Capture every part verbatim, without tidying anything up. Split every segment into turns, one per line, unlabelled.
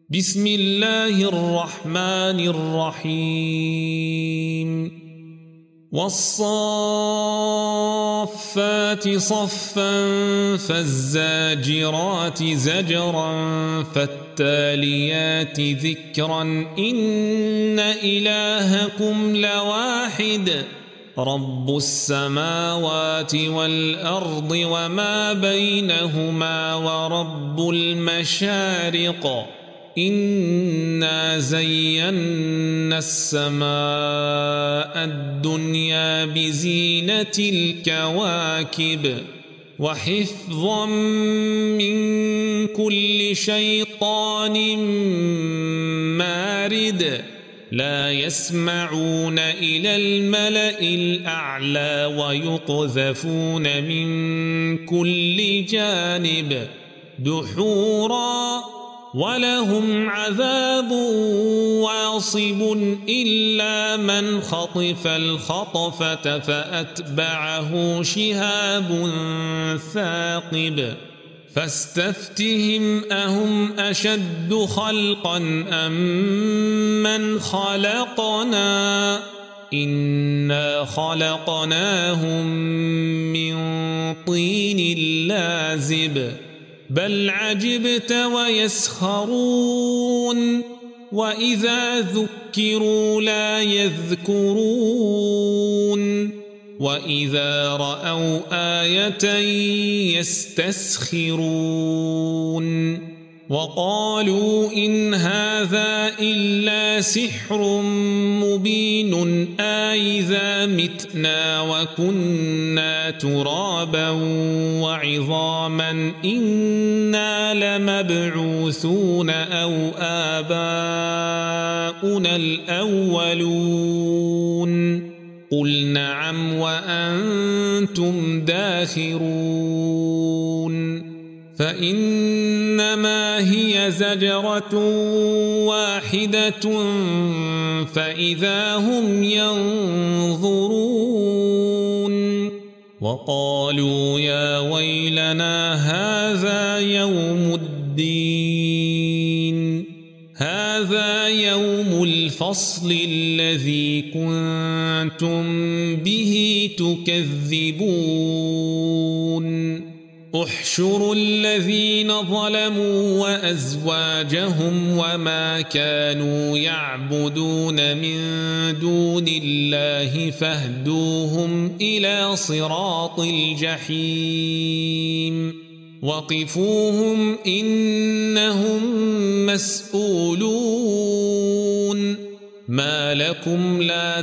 بسم الله الرحمن الرحيم والصافات صفا فالزاجرات زجرا فالتاليات ذكرا إن إلهكم لواحد رب السماوات والأرض وما بينهما ورب المشارق إنا زينا السماء الدنيا بزينة الكواكب وحفظا من كل شيطان مارد لا يسمعون إلى الملأ الأعلى ويقذفون من كل جانب دحورا ولهم عذاب واصب إلا من خطف الخطفة فأتبعه شهاب ثاقب فاستفتهم أهم أشد خلقا أم من خلقنا إنا خلقناهم من طين لازب بل عجبت ويسخرون وإذا ذكروا لا يذكرون وإذا رأوا آية يستسخرون وقالوا إن هذا إلا سحر مبين أإذا متنا وكنا ترابا وعظاما إنا لمبعوثون أو آباؤنا الأولون قل نعم وأنتم داخرون فإنما هي زجرة واحدة فإذا هم ينظرون وقالوا يا ويلنا هذا يوم الدين هذا يوم الفصل الذي كنتم به تكذبون احشروا الذين ظلموا وأزواجهم وما كانوا يعبدون من دون الله فاهدوهم إلى صراط الجحيم وقفوهم إنهم مسؤولون ما لكم لا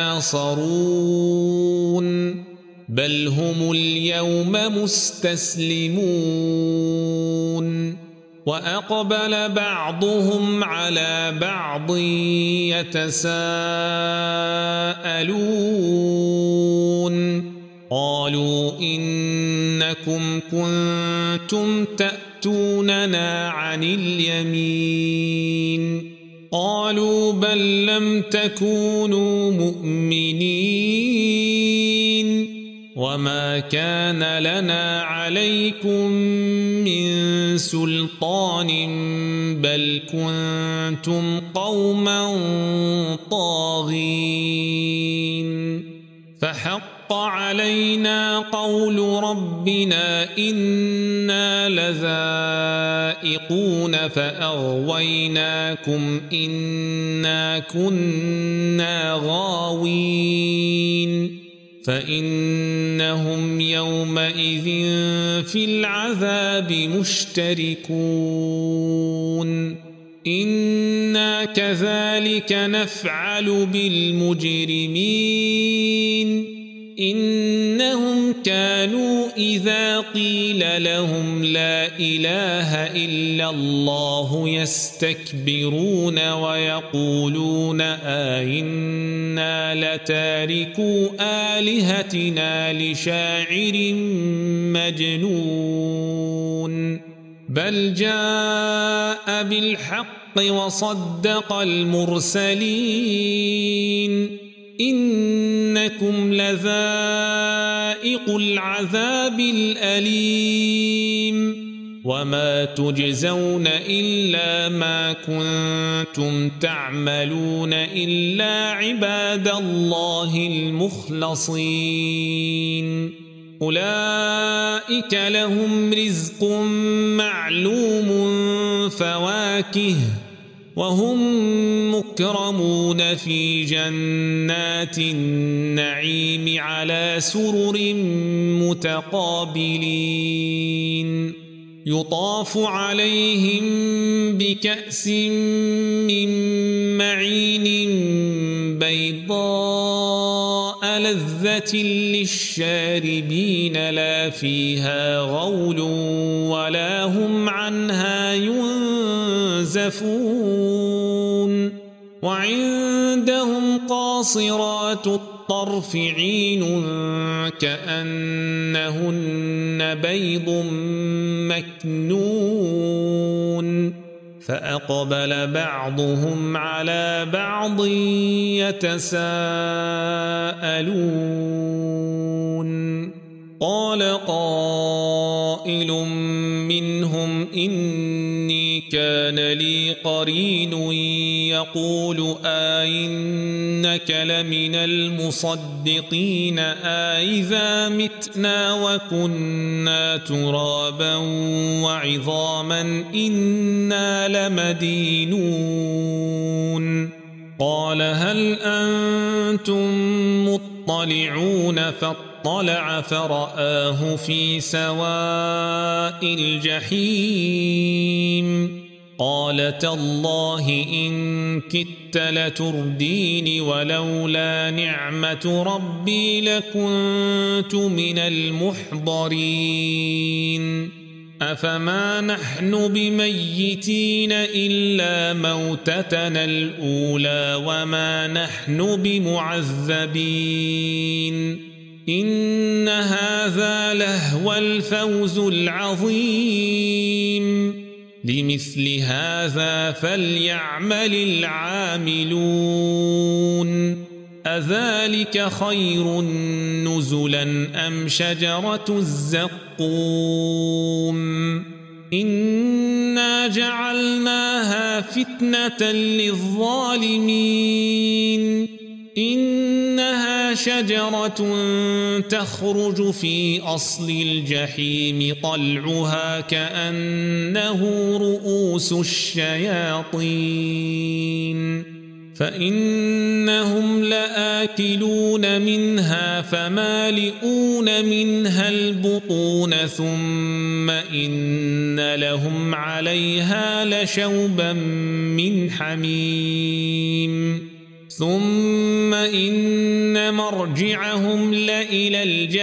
تناصرون بل هم اليوم مستسلمون وأقبل بعضهم على بعض يتساءلون قالوا إنكم كنتم تأتوننا عن اليمين قالوا بل لم تكونوا مؤمنين وما كان لنا عليكم من سلطان بل كنتم قوما طاغين فحق علينا قول ربنا إنا لذائقون فأغويناكم إنا كنا غاوين فإنهم يومئذ في العذاب مشتركون إنا كذلك نفعل بالمجرمين إنهم كانوا إذا قيل لهم لا إله إلا الله يستكبرون ويقولون أئنا لتاركو آلهتنا لشاعر مجنون بل جاء بالحق وصدق المرسلين إنكم لذائق العذاب الأليم وما تجزون إلا ما كنتم تعملون إلا عباد الله المخلصين أولئك لهم رزق معلوم فواكه وهم مكرمون في جنات النعيم على سرر متقابلين يطاف عليهم بكأس من معين بيضاء لذة للشاربين لا فيها غول ولا هم عنها ينزفون وعندهم قاصرات الطرف عين كأنهن بيض مكنون فأقبل بعضهم على بعض يتساءلون قال قائل منهم إني كان لي قرين يقول آئنك لمن المصدقين آئذا متنا وكنا ترابا وعظاما إنا لمدينون قال هل أنتم مطلعون فاطلع فرآه في سواء الجحيم قال تالله إن كدت لتردين ولولا نعمة ربي لكنت من المحضرين أفما نحن بميتين إلا موتتنا الأولى وما نحن بمعذبين إن هذا لهو الفوز العظيم لمثل هذا فليعمل العاملون أذلك خير نزلا أم شجرة الزقوم إنا جعلناها فتنة للظالمين إنها شجرة تخرج في أصل الجحيم طلعها كأنه رؤوس الشياطين فإنهم لآكلون منها فمالئون منها البطون ثم إن لهم عليها لشوبا من حميم ثم إن مرجعهم لإلى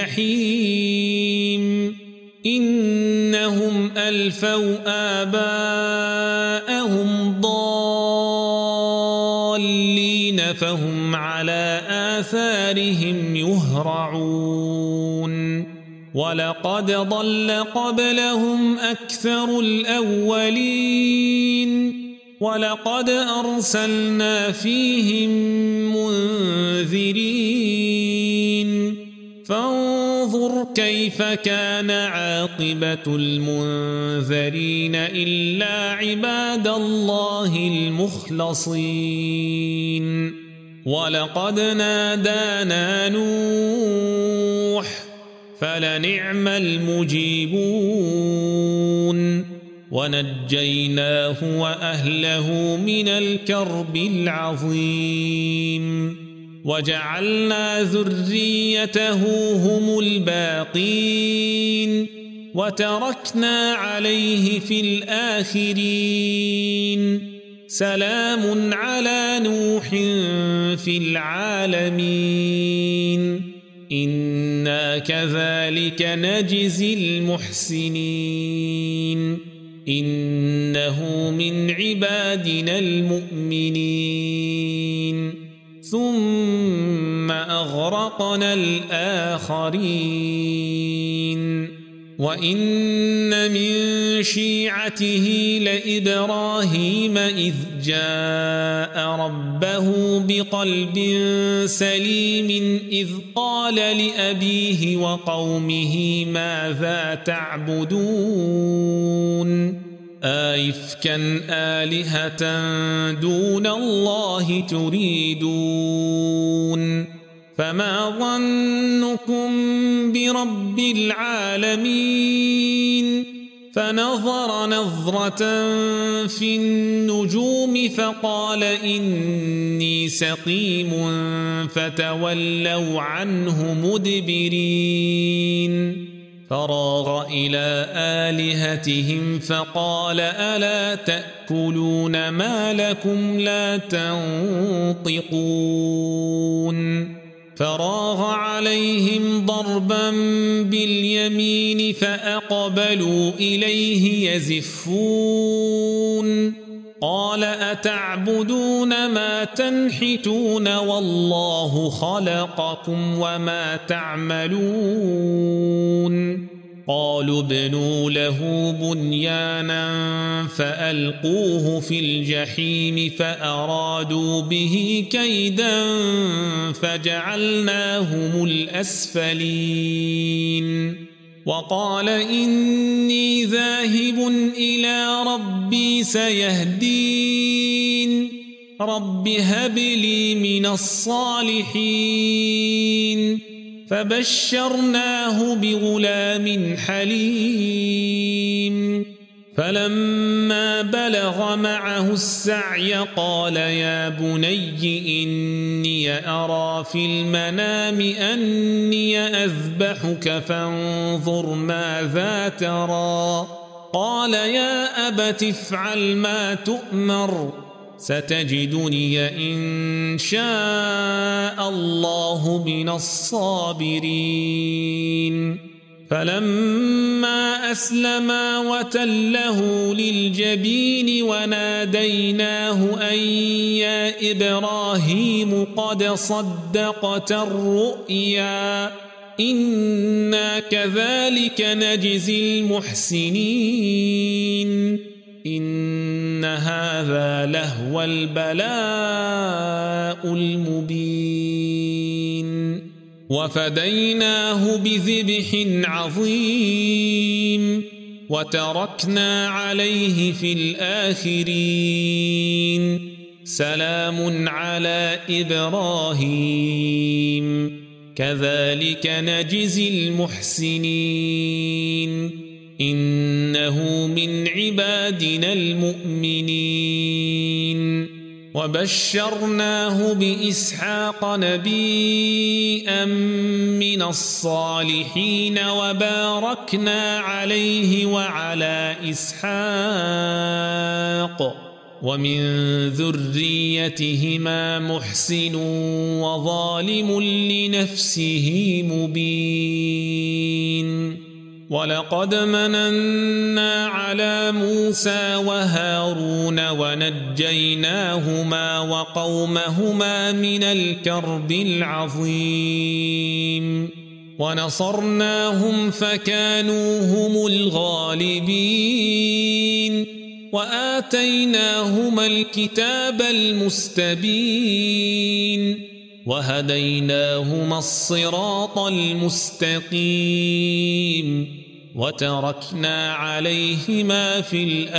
الجحيم إنهم ألفوا آباءهم ضالين فهم على آثارهم يهرعون ولقد ضل قبلهم أكثر الأولين ولقد أرسلنا فيهم منذرين فانظر كيف كان عاقبة المنذرين إلا عباد الله المخلصين ولقد نادانا نوح فلنعم المجيبون ونجيناه وأهله من الكرب العظيم وجعلنا ذريته هم الباقين وتركنا عليه في الآخرين سلام على نوح في العالمين إنا كذلك نجزي المحسنين إنه من عبادنا المؤمنين ثم أغرقنا الآخرين وإن من شيعته لإبراهيم إذ جاء ربه بقلب سليم إذ قال لأبيه وقومه ماذا تعبدون أئفكا آلهة دون الله تريدون فما ظنكم برب العالمين فنظر نظرة في النجوم فقال إني سقيم فتولوا عنه مدبرين فراغ إلى آلهتهم فقال ألا تأكلون ما لكم لا تنطقون فراغ عليهم ضربا باليمين فأقبلوا إليه يزفون قال أتعبدون ما تنحتون والله خلقكم وما تعملون قالوا ابنوا له بنيانا فألقوه في الجحيم فأرادوا به كيدا فجعلناهم الأسفلين وقال إني ذاهب إلى ربي سيهدين رب هب لي من الصالحين فبشرناه بغلام حليم فلما بلغ معه السعي قال يا بني إني أرى في المنام أني أذبحك فانظر ماذا ترى قال يا أبت افعل ما تؤمر ستجدني إن شاء الله من الصابرين فلما أسلما وتله للجبين وناديناه أن يا إبراهيم قد صدقت الرؤيا إنا كذلك نجزي المحسنين إن هذا لهو البلاء المبين وفديناه بذبح عظيم وتركنا عليه في الآخرين سلام على إبراهيم كذلك نجزي المحسنين إنه من عبادنا المؤمنين وبشرناه بإسحاق نبيا من الصالحين وباركنا عليه وعلى إسحاق ومن ذريتهما محسن وظالم لنفسه مبين ولقد مننا على موسى وهارون ونجيناهما وقومهما من الكرب العظيم ونصرناهم فكانوا هم الغالبين وآتيناهما الكتاب المستبين وهديناهما الصراط المستقيم وتركنا عليهما في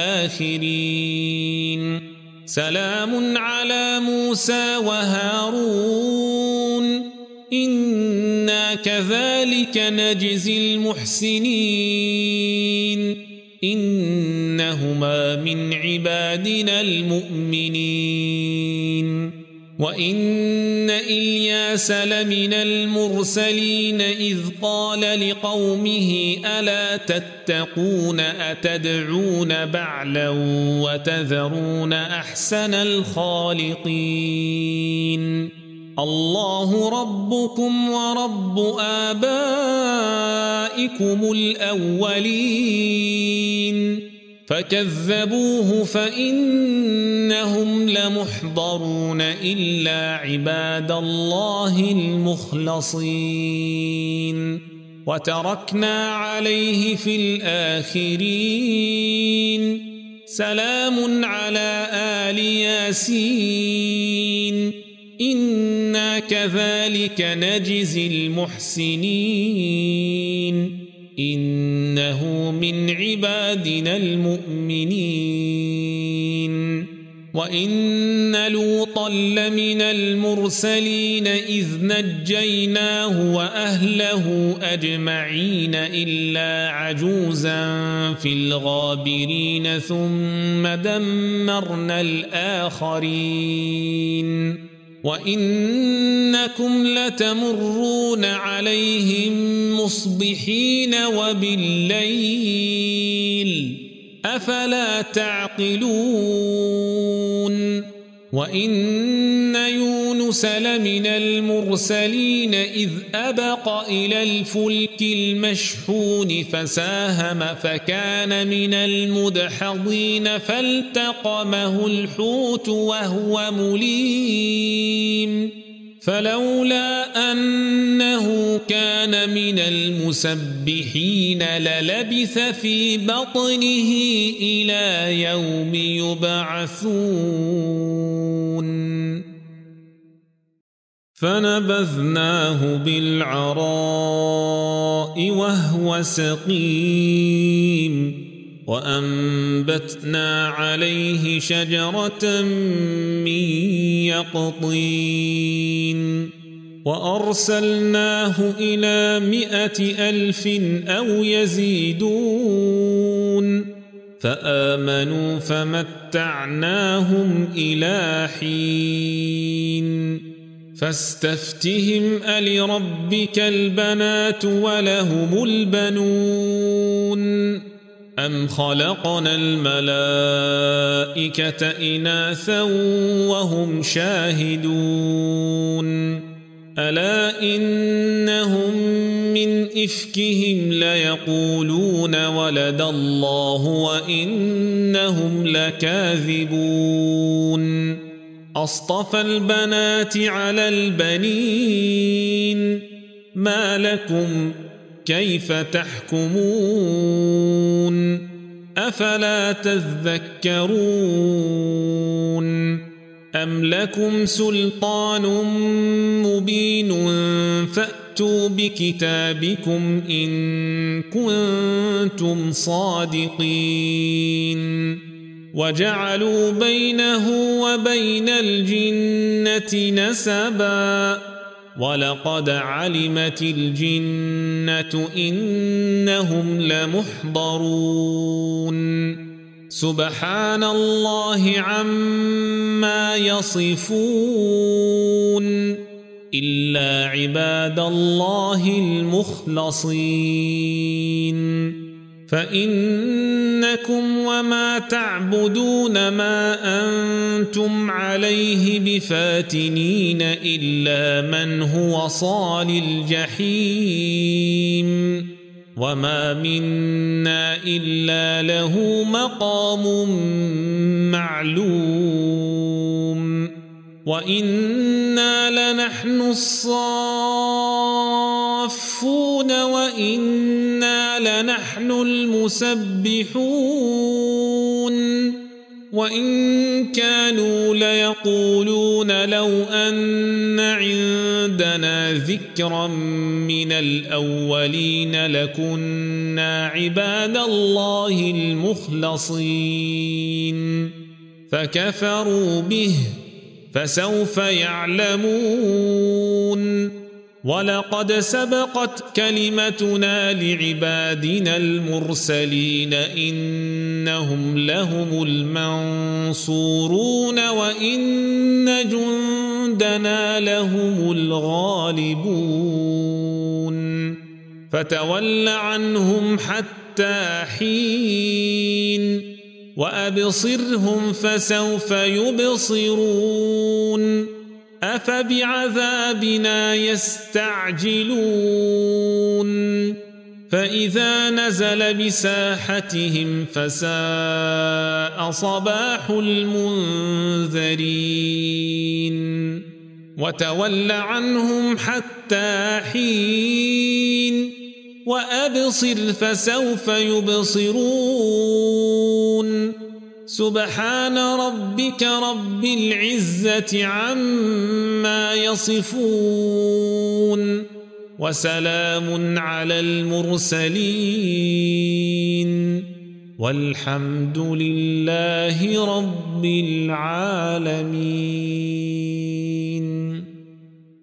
الآخرين سلام على موسى وهارون إنا كذلك نجزي المحسنين إنهما من عبادنا المؤمنين وإن إلياس لمن المرسلين إذ قال لقومه ألا تتقون أتدعون بعلا وتذرون أحسن الخالقين الله ربكم ورب آبائكم الأولين فكذبوه فإنهم لمحضرون إلا عباد الله المخلصين وتركنا عليه في الآخرين سلام على آل ياسين إنا كذلك نجزي المحسنين إنه من عبادنا المؤمنين وإن لوطا لمن المرسلين إذ نجيناه وأهله أجمعين إلا عجوزا في الغابرين ثم دمرنا الآخرين وإنكم لتمرون عليهم مصبحين وبالليل أفلا تعقلون وإن يونس لمن المرسلين إذ أبق إلى الفلك المشحون فساهم فكان من المدحضين فالتقمه الحوت وهو مليم فلولا أنه كان من المسبحين للبث في بطنه إلى يوم يبعثون فنبذناه بالعراء وهو سقيم وأنبتنا عليه شجرة من يقطين وأرسلناه إلى مائة ألف أو يزيدون فآمنوا فمتعناهم إلى حين فاستفتهم ألربك البنات ولهم البنون أم خلقنا الملائكة إناثا وهم شاهدون ألا إنهم من إفكهم ليقولون ولد الله وإنهم لكاذبون أصطفى البنات على البنين ما لكم كيف تحكمون أفلا تذكرون أم لكم سلطان مبين فأتوا بكتابكم إن كنتم صادقين وجعلوا بينه وبين الجنة نسبا ولقد علمت الجنة إنهم لمحضرون سبحان الله عما يصفون إلا عباد الله المخلصين فإنكم وما تعبدون ما أنتم عليه بفاتنين إلا من هو صال الجحيم وما منا إلا له مقام معلوم وإنا لنحن الصافون وإنا لنحن المسبحون وإن كانوا ليقولون لو أن عندنا ذكرا من الأولين لكنا عباد الله المخلصين فكفروا به فسوف يعلمون ولقد سبقت كلمتنا لعبادنا المرسلين إنهم لهم المنصورون وإن جندنا لهم الغالبون فتول عنهم حتى حين وأبصرهم فسوف يبصرون أفبعذابنا يستعجلون فإذا نزل بساحتهم فساء صباح المنذرين وتول عنهم حتى حين وأبصر فسوف يبصرون سبحان ربك رب العزة عما يصفون وسلام على المرسلين والحمد لله رب العالمين.